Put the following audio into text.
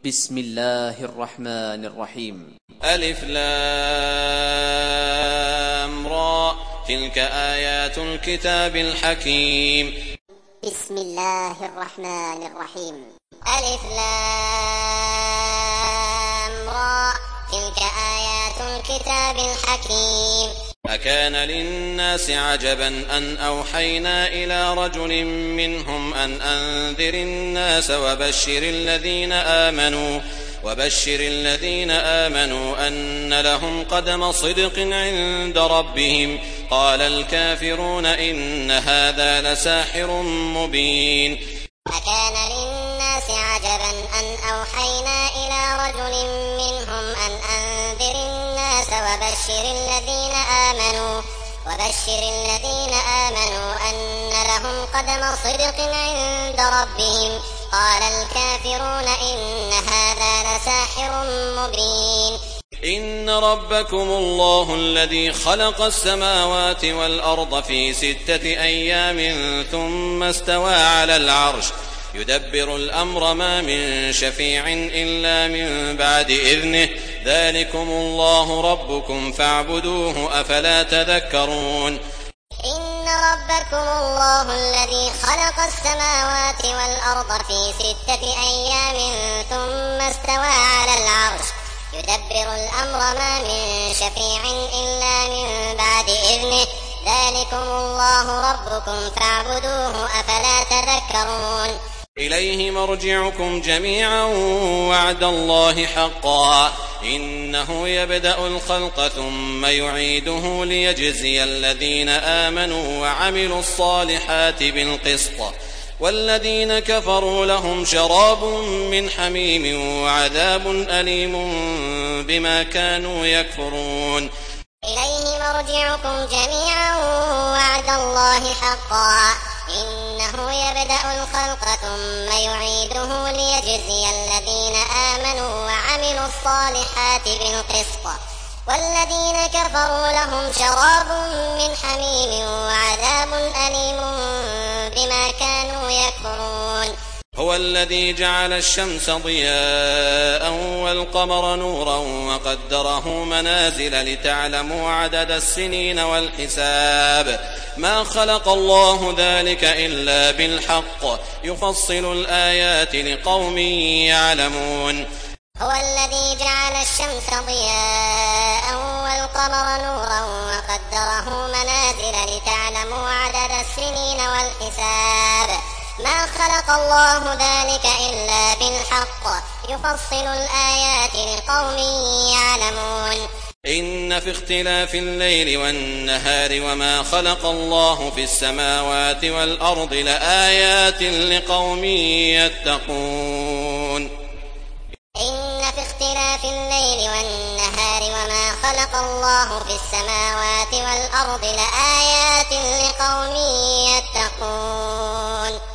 بسم الله الرحمن الرحيم. ألف لام را تلك آيات الكتاب الحكيم. بسم الله الرحمن الرحيم. ألف لام را تلك آيات الكتاب الحكيم. أكان للناس عجبا أن أوحينا إلى رجل منهم أن أنذر الناس وبشر الذين آمنوا أن لهم قدم صدق عند ربهم. قال الكافرون إن هذا لساحر مبين. أكان للناس عجبا أن أوحينا إلى رجل منهم أن أنذر الناس وبشر الذين آمنوا أن لهم قدم صدق عند ربهم. قال الكافرون إن هذا لساحر مبين. إن ربكم الله الذي خلق السماوات والأرض في 6 أيام ثم استوى على العرش يدبر الأمر ما من شفيع إلا من بعد إذنه ذلكم الله ربكم فاعبدوه أفلا تذكرون. إن ربكم الله الذي خلق السماوات والأرض في 6 أيام ثم استوى على العرش يدبر الأمر ما من شفيع إلا من بعد إذنه ذلكم الله ربكم فاعبدوه أفلا تذكرون. إليه مرجعكم جميعا وعد الله حقا إنه يبدأ الخلق ثم يعيده ليجزي الذين آمنوا وعملوا الصالحات بالقسط والذين كفروا لهم شراب من حميم وعذاب أليم بما كانوا يكفرون. إليه مرجعكم جميعا وعد الله حقا إنه يبدأ الخلق ثم يعيده ليجزي الذين آمنوا وعملوا الصالحات بالقسط والذين كفروا لهم شراب من حميم وعذاب أليم بما كانوا يكفرون. هو الذي جعل الشمس ضياء والقمر نورا وقدره منازل لتعلموا عدد السنين والحساب ما خلق الله ذلك إلا بالحق يفصل الآيات لقوم يعلمون. هو الذي جعل الشمس ضياء والقمر نورا وقدره منازل لتعلموا عدد السنين والحساب ما خلق الله ذلك إلا بالحق يفصل الآيات لقوم يعلمون. إن في اختلاف الليل والنهار وما خلق الله في السماوات والأرض لآيات لقوم يتقون. إن في اختلاف الليل والنهار وما خلق الله في السماوات والأرض لآيات لقوم يتقون.